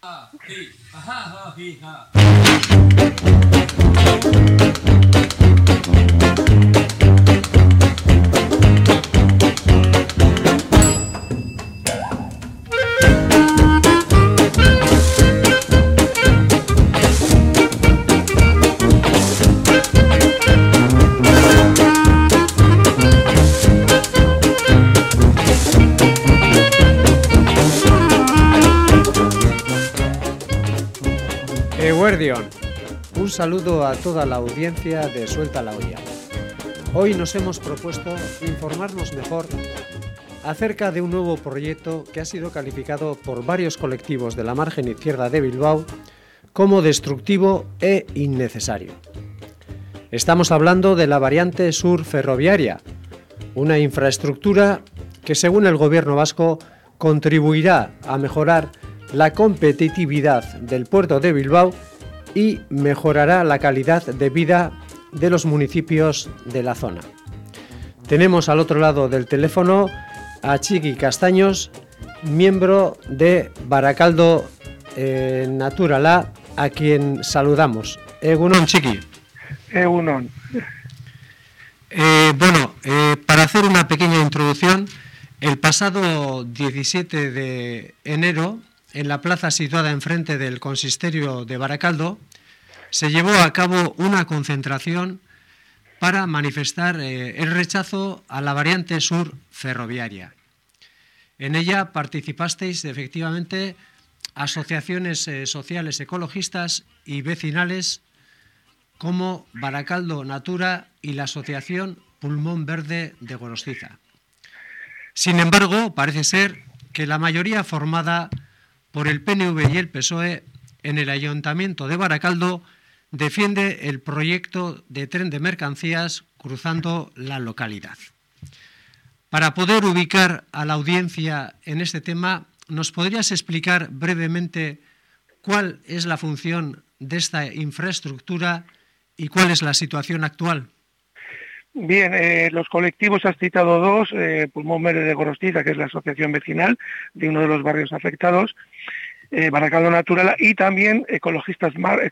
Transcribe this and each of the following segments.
Eguerdión, un saludo a toda la audiencia de Suelta la Olla. Hoy nos hemos propuesto informarnos mejor acerca de un nuevo proyecto que ha sido calificado por varios colectivos de la margen izquierda de Bilbao como destructivo e innecesario. Estamos hablando de la variante sur ferroviaria, una infraestructura que, según el gobierno vasco, contribuirá a mejorar la competitividad del puerto de Bilbao y mejorará la calidad de vida de los municipios de la zona. Tenemos al otro lado del teléfono a Txiki Castaños, miembro de Barakaldo Naturala, a quien saludamos. Egunon, Txiki. Egunon. Para hacer una pequeña introducción, el pasado 17 de enero, en la plaza situada enfrente del consistorio de Barakaldo, se llevó a cabo una concentración para manifestar el rechazo a la variante sur ferroviaria. En ella participasteis efectivamente asociaciones sociales ecologistas y vecinales como Barakaldo Natura y la asociación Pulmón Verde de Gorostiza. Sin embargo, parece ser que la mayoría formada por el PNV y el PSOE en el Ayuntamiento de Barakaldo defiende el proyecto de tren de mercancías cruzando la localidad. Para poder ubicar a la audiencia en este tema, ¿nos podrías explicar brevemente cuál es la función de esta infraestructura y cuál es la situación actual? Bien, los colectivos has citado dos, Pulmón Verde de Gorostiza, que es la asociación vecinal de uno de los barrios afectados, Barakaldo Naturala, y también Ecologistas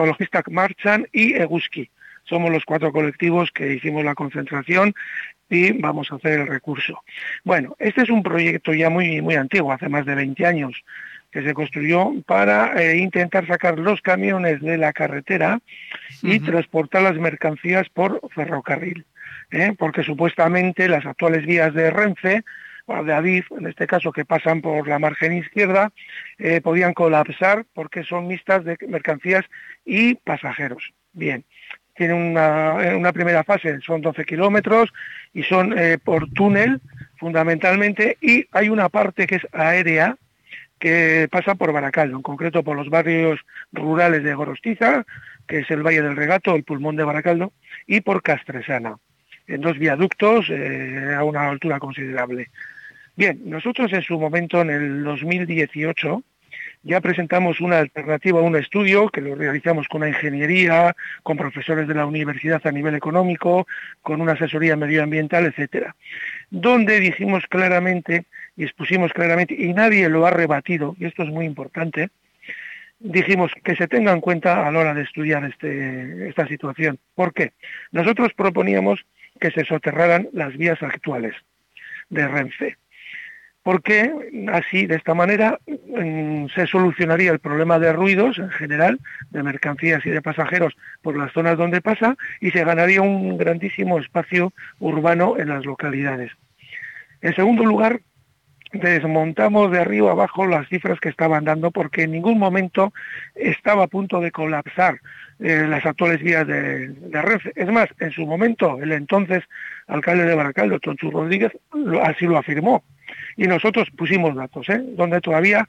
Marchan y Eguzki. Somos los cuatro colectivos que hicimos la concentración y vamos a hacer el recurso. Bueno, este es un proyecto ya muy antiguo, hace más de 20 años, que se construyó para intentar sacar los camiones de la carretera y transportar las mercancías por ferrocarril. Porque supuestamente las actuales vías de Renfe, o de Adif, en este caso, que pasan por la margen izquierda, podían colapsar porque son mixtas de mercancías y pasajeros. Bien, tiene una primera fase, son 12 kilómetros y son por túnel fundamentalmente, y hay una parte que es aérea que pasa por Barakaldo, en concreto por los barrios rurales de Gorostiza, que es el Valle del Regato, el pulmón de Barakaldo, y por Castresana, en dos viaductos a una altura considerable. Bien, nosotros en su momento, en el 2018, ya presentamos una alternativa, un estudio que lo realizamos con una ingeniería, con profesores de la universidad a nivel económico, con una asesoría medioambiental, etcétera, donde dijimos claramente y expusimos claramente, y nadie lo ha rebatido, y esto es muy importante, dijimos que se tenga en cuenta a la hora de estudiar esta situación. ¿Por qué? Nosotros proponíamos que se soterraran las vías actuales de Renfe, porque así, de esta manera, se solucionaría el problema de ruidos en general, de mercancías y de pasajeros por las zonas donde pasa, y se ganaría un grandísimo espacio urbano en las localidades. En segundo lugar, desmontamos de arriba abajo las cifras que estaban dando, porque en ningún momento estaba a punto de colapsar las actuales vías de Renfe. Es más, en su momento, el entonces alcalde de Barakaldo, Tonchu Rodríguez, así lo afirmó. Y nosotros pusimos datos, donde todavía,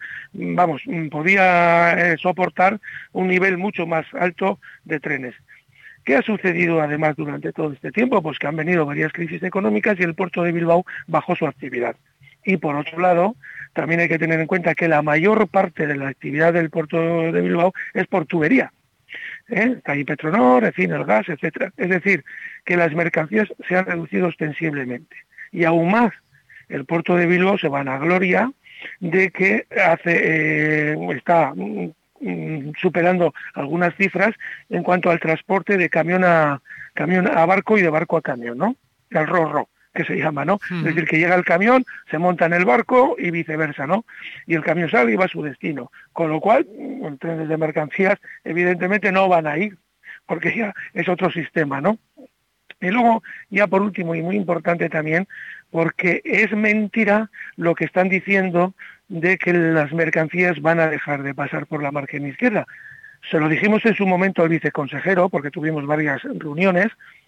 podía soportar un nivel mucho más alto de trenes. ¿Qué ha sucedido además durante todo este tiempo? Pues que han venido varias crisis económicas y el puerto de Bilbao bajó su actividad. Y por otro lado, también hay que tener en cuenta que la mayor parte de la actividad del puerto de Bilbao es por tubería. Hay Petronor, en fin, el gas, etcétera. Es decir, que las mercancías se han reducido ostensiblemente. Y aún más, el puerto de Bilbao se vanagloria de que está superando algunas cifras en cuanto al transporte de camión a barco y de barco a camión, ¿no? El ro-ro, que se llama, ¿no? Es decir, que llega el camión, se monta en el barco y viceversa, ¿no? Y el camión sale y va a su destino. Con lo cual, los trenes de mercancías evidentemente no van a ir, porque ya es otro sistema, ¿no? Y luego, ya por último, y muy importante también, porque es mentira lo que están diciendo de que las mercancías van a dejar de pasar por la margen izquierda. Se lo dijimos en su momento al viceconsejero, porque tuvimos varias reuniones,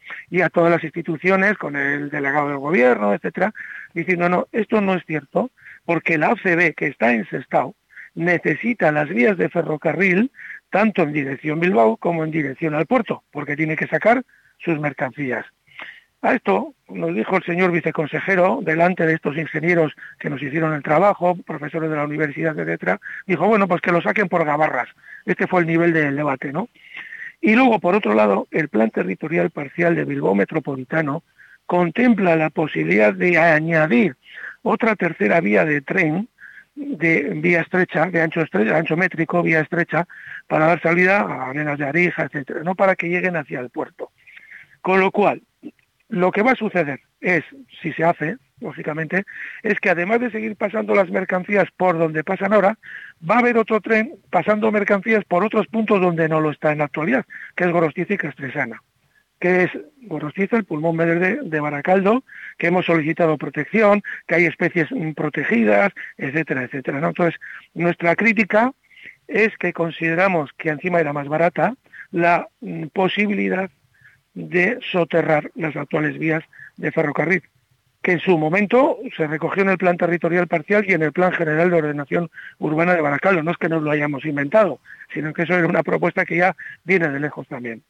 y a todas las instituciones, con el delegado del gobierno, etcétera, diciendo, no, esto no es cierto, porque la ACB, que está en Sestao, necesita las vías de ferrocarril, tanto en dirección Bilbao como en dirección al puerto, porque tiene que sacar sus mercancías. A esto nos dijo el señor viceconsejero, delante de estos ingenieros que nos hicieron el trabajo, profesores de la universidad, etcétera, dijo, bueno, pues que lo saquen por gabarras. Este fue el nivel del debate, ¿no? Y luego, por otro lado, el Plan Territorial Parcial de Bilbao Metropolitano contempla la posibilidad de añadir otra tercera vía de tren, de vía estrecha, de ancho métrico, vía estrecha, para dar salida a Arenas de Arija, etcétera, no para que lleguen hacia el puerto. Con lo cual, lo que va a suceder es, si se hace, lógicamente, es que además de seguir pasando las mercancías por donde pasan ahora, va a haber otro tren pasando mercancías por otros puntos donde no lo está en la actualidad, que es Gorostiza y Castresana, que es Gorostiza, el pulmón verde de Baracaldo, que hemos solicitado protección, que hay especies protegidas, etcétera, etcétera, ¿no? Entonces, nuestra crítica es que consideramos que encima era más barata la posibilidad de soterrar las actuales vías de ferrocarril, que en su momento se recogió en el Plan Territorial Parcial y en el Plan General de Ordenación Urbana de Baracaldo. No es que nos lo hayamos inventado, sino que eso era una propuesta que ya viene de lejos también.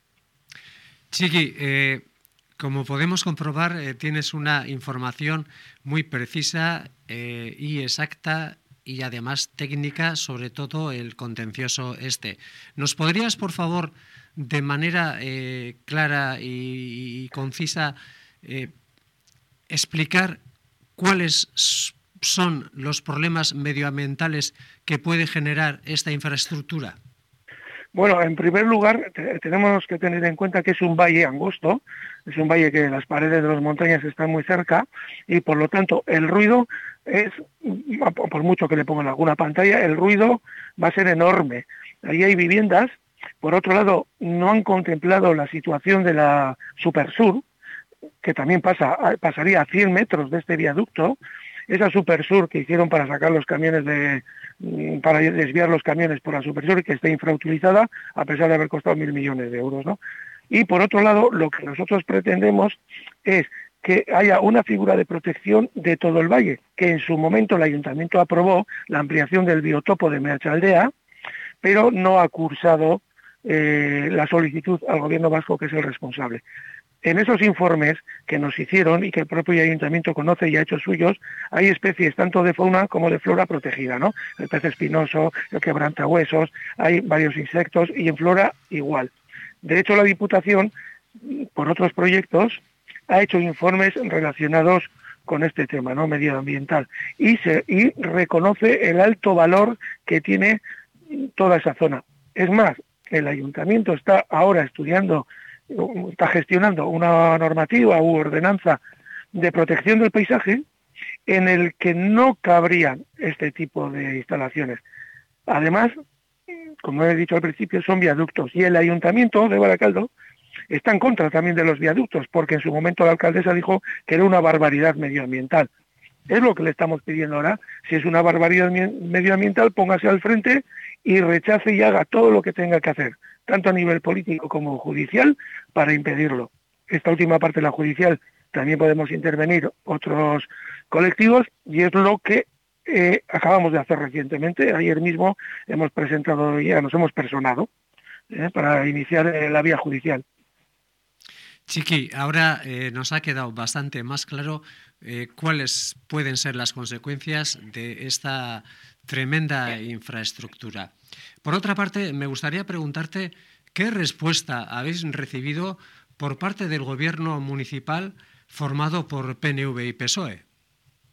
Chiqui, como podemos comprobar, tienes una información muy precisa y exacta y además técnica sobre todo el contencioso este. ¿Nos podrías, por favor, de manera clara y concisa, explicar cuáles son los problemas medioambientales que puede generar esta infraestructura? Bueno, en primer lugar, tenemos que tener en cuenta que es un valle angosto, es un valle que las paredes de las montañas están muy cerca y por lo tanto el ruido es, por mucho que le pongan alguna pantalla, el ruido va a ser enorme. Ahí hay viviendas. Por otro lado, no han contemplado la situación de la Supersur, que también pasaría a 100 metros de este viaducto. Esa Supersur que hicieron para sacar los camiones para desviar los camiones por la Supersur y que está infrautilizada, a pesar de haber costado 1.000 millones de euros, ¿no? Y por otro lado, lo que nosotros pretendemos es que haya una figura de protección de todo el valle, que en su momento el Ayuntamiento aprobó la ampliación del biotopo de Meatzaldea, pero no ha cursado la solicitud al gobierno vasco, que es el responsable. En esos informes que nos hicieron y que el propio ayuntamiento conoce y ha hecho suyos, hay especies tanto de fauna como de flora protegida, ¿no? El pez espinoso, el quebrantahuesos, hay varios insectos y en flora igual. De hecho, la Diputación, por otros proyectos, ha hecho informes relacionados con este tema, ¿no?, medioambiental, y reconoce el alto valor que tiene toda esa zona. Es más, el ayuntamiento está ahora está gestionando una normativa u ordenanza de protección del paisaje en el que no cabrían este tipo de instalaciones. Además, como he dicho al principio, son viaductos y el Ayuntamiento de Baracaldo está en contra también de los viaductos, porque en su momento la alcaldesa dijo que era una barbaridad medioambiental. Es lo que le estamos pidiendo ahora. Si es una barbaridad medioambiental, póngase al frente y rechace y haga todo lo que tenga que hacer, tanto a nivel político como judicial, para impedirlo. Esta última parte, la judicial, también podemos intervenir otros colectivos y es lo que acabamos de hacer recientemente. Ayer mismo nos hemos personado para iniciar la vía judicial. Chiqui, ahora nos ha quedado bastante más claro cuáles pueden ser las consecuencias de esta tremenda infraestructura. Por otra parte, me gustaría preguntarte qué respuesta habéis recibido por parte del gobierno municipal formado por PNV y PSOE.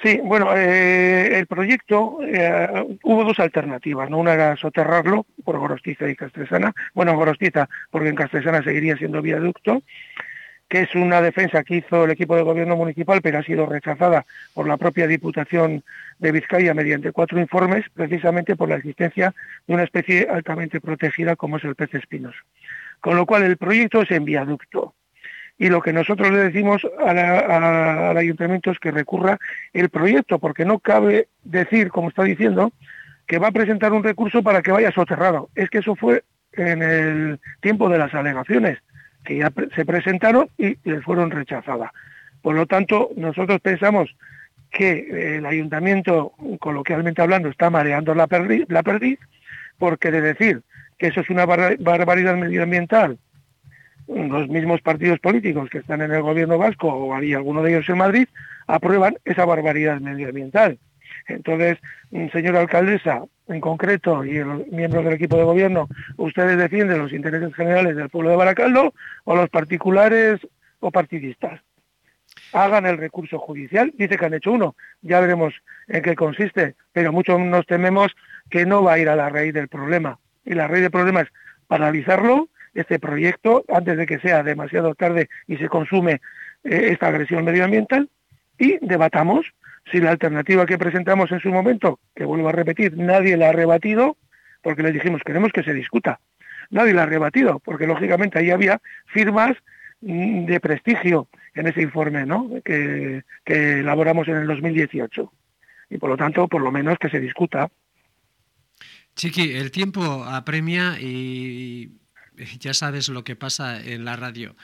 Sí, bueno, el proyecto, hubo dos alternativas, ¿no? Una era soterrarlo por Gorostiza y Castresana, bueno, Gorostiza, porque en Castresana seguiría siendo viaducto, que es una defensa que hizo el equipo de gobierno municipal, pero ha sido rechazada por la propia Diputación de Vizcaya mediante 4 informes, precisamente por la existencia de una especie altamente protegida como es el pez espinos. Con lo cual el proyecto es en viaducto. Y lo que nosotros le decimos al ayuntamiento es que recurra el proyecto, porque no cabe decir, como está diciendo, que va a presentar un recurso para que vaya soterrado. Es que eso fue en el tiempo de las alegaciones, que ya se presentaron y les fueron rechazadas. Por lo tanto, nosotros pensamos que el ayuntamiento, coloquialmente hablando, está mareando la perdiz, porque de decir que eso es una barbaridad medioambiental, los mismos partidos políticos que están en el gobierno vasco, o hay alguno de ellos en Madrid, aprueban esa barbaridad medioambiental. Entonces, señora alcaldesa, en concreto, y los miembros del equipo de gobierno, ¿ustedes defienden los intereses generales del pueblo de Baracaldo o los particulares o partidistas? Hagan el recurso judicial, dice que han hecho uno, ya veremos en qué consiste, pero muchos nos tememos que no va a ir a la raíz del problema. Y la raíz del problema es paralizarlo, este proyecto, antes de que sea demasiado tarde y se consume esta agresión medioambiental, y debatamos si la alternativa que presentamos en su momento, que vuelvo a repetir, nadie la ha rebatido, porque les dijimos, queremos que se discuta. Nadie la ha rebatido, porque lógicamente ahí había firmas de prestigio en ese informe, ¿no?, que elaboramos en el 2018. Y por lo tanto, por lo menos que se discuta. Chiqui, el tiempo apremia y ya sabes lo que pasa en la radio.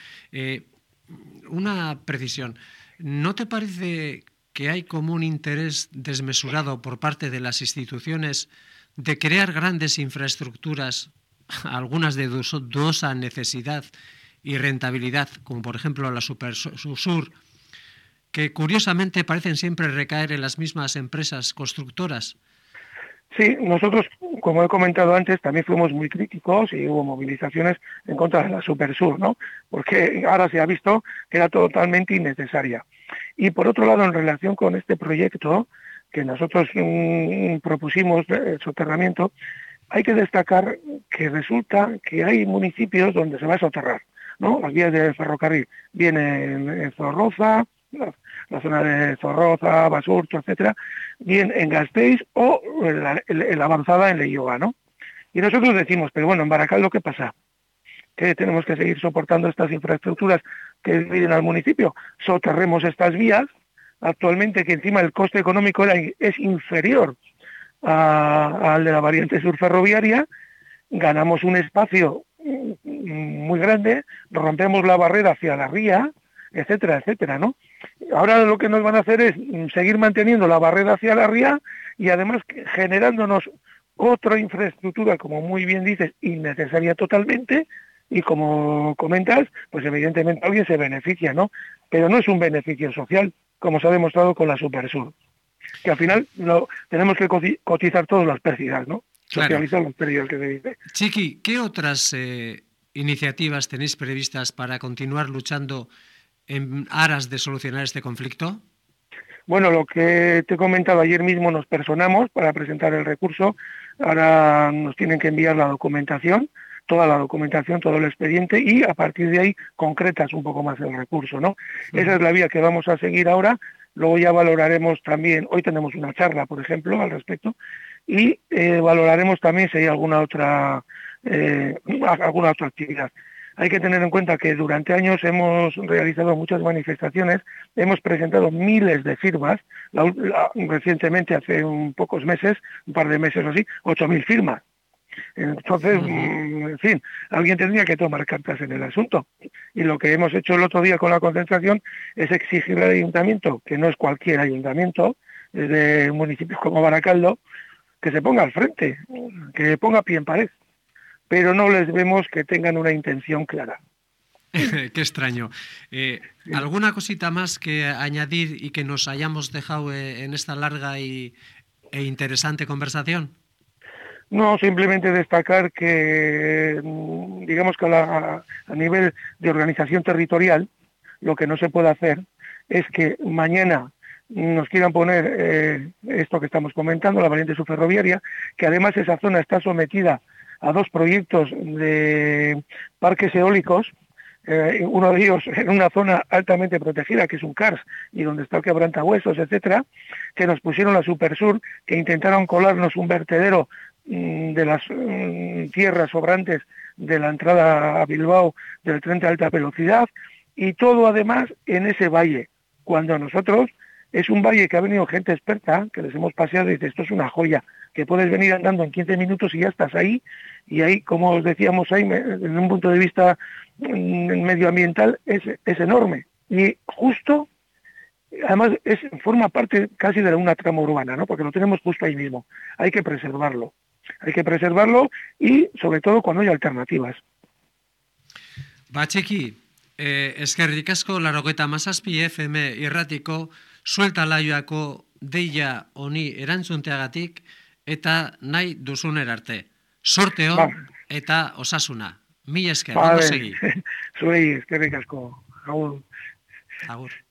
Una precisión. ¿No te parece que hay como un interés desmesurado por parte de las instituciones de crear grandes infraestructuras, algunas de dudosa necesidad y rentabilidad, como por ejemplo la Supersur, que curiosamente parecen siempre recaer en las mismas empresas constructoras? Sí, nosotros, como he comentado antes, también fuimos muy críticos y hubo movilizaciones en contra de la Supersur, ¿no?, porque ahora se ha visto que era totalmente innecesaria. Y por otro lado, en relación con este proyecto que nosotros propusimos, el soterramiento, hay que destacar que resulta que hay municipios donde se va a soterrar, ¿no? Las vías del ferrocarril vienen en Zorroza, la zona de Zorroza, Basurto, etcétera, bien en Gasteiz o en la avanzada en Leioa, ¿no? Y nosotros decimos, pero bueno, en Baracaldo, ¿qué pasa? Que tenemos que seguir soportando estas infraestructuras que dividen al municipio. Soterremos estas vías, actualmente que encima el coste económico es inferior al de la variante sur ferroviaria, ganamos un espacio muy grande, rompemos la barrera hacia la ría, etcétera, etcétera, ¿no? Ahora lo que nos van a hacer es seguir manteniendo la barrera hacia la ría y además generándonos otra infraestructura, como muy bien dices, innecesaria totalmente, y como comentas, pues evidentemente alguien se beneficia, ¿no? Pero no es un beneficio social, como se ha demostrado con la Supersur, que al final tenemos que cotizar todas las pérdidas, ¿no? Claro. Socializar las pérdidas, que se dice. Chiqui, ¿qué otras iniciativas tenéis previstas para continuar luchando en aras de solucionar este conflicto? Bueno, lo que te he comentado, ayer mismo nos personamos para presentar el recurso, ahora nos tienen que enviar la documentación, toda la documentación, todo el expediente, y a partir de ahí concretas un poco más el recurso, ¿no? Esa es la vía que vamos a seguir ahora. Luego ya valoraremos también, hoy tenemos una charla, por ejemplo, al respecto, y valoraremos también si hay alguna otra actividad. Hay que tener en cuenta que durante años hemos realizado muchas manifestaciones, hemos presentado miles de firmas, recientemente, hace pocos meses, un par de meses o así, 8.000 firmas. Entonces, en fin, alguien tendría que tomar cartas en el asunto. Y lo que hemos hecho el otro día con la concentración es exigirle al ayuntamiento, que no es cualquier ayuntamiento, de municipios como Baracaldo, que se ponga al frente, que ponga pie en pared. Pero no les vemos que tengan una intención clara. Qué extraño. ¿Alguna cosita más que añadir y que nos hayamos dejado en esta larga e interesante conversación? No, simplemente destacar que, digamos que a nivel de organización territorial, lo que no se puede hacer es que mañana nos quieran poner esto que estamos comentando, la variante subferroviaria, que además esa zona está sometida a 2 proyectos de parques eólicos, uno de ellos en una zona altamente protegida, que es un CARS, y donde está el quebrantahuesos, etcétera, que nos pusieron la Supersur, que intentaron colarnos un vertedero de las tierras sobrantes de la entrada a Bilbao del tren de alta velocidad, y todo además en ese valle, cuando a nosotros es un valle que ha venido gente experta, que les hemos paseado y dice, esto es una joya, que puedes venir andando en 15 minutos y ya estás ahí, y ahí, como os decíamos ahí, desde un punto de vista medioambiental, es enorme. Y justo, además, forma parte casi de una trama urbana, ¿no? Porque lo tenemos justo ahí mismo. Hay que preservarlo. Hay que preservarlo y, sobre todo, cuando hay alternativas. Batxeki, eskerrik asko 97 FM irratiko suelta laioako deia honi erantzunteagatik eta nahi duzuner arte. Sorteo eta osasuna. Mila esker, ondo segi. Zuei, eskerrik asko. Agur. Agur.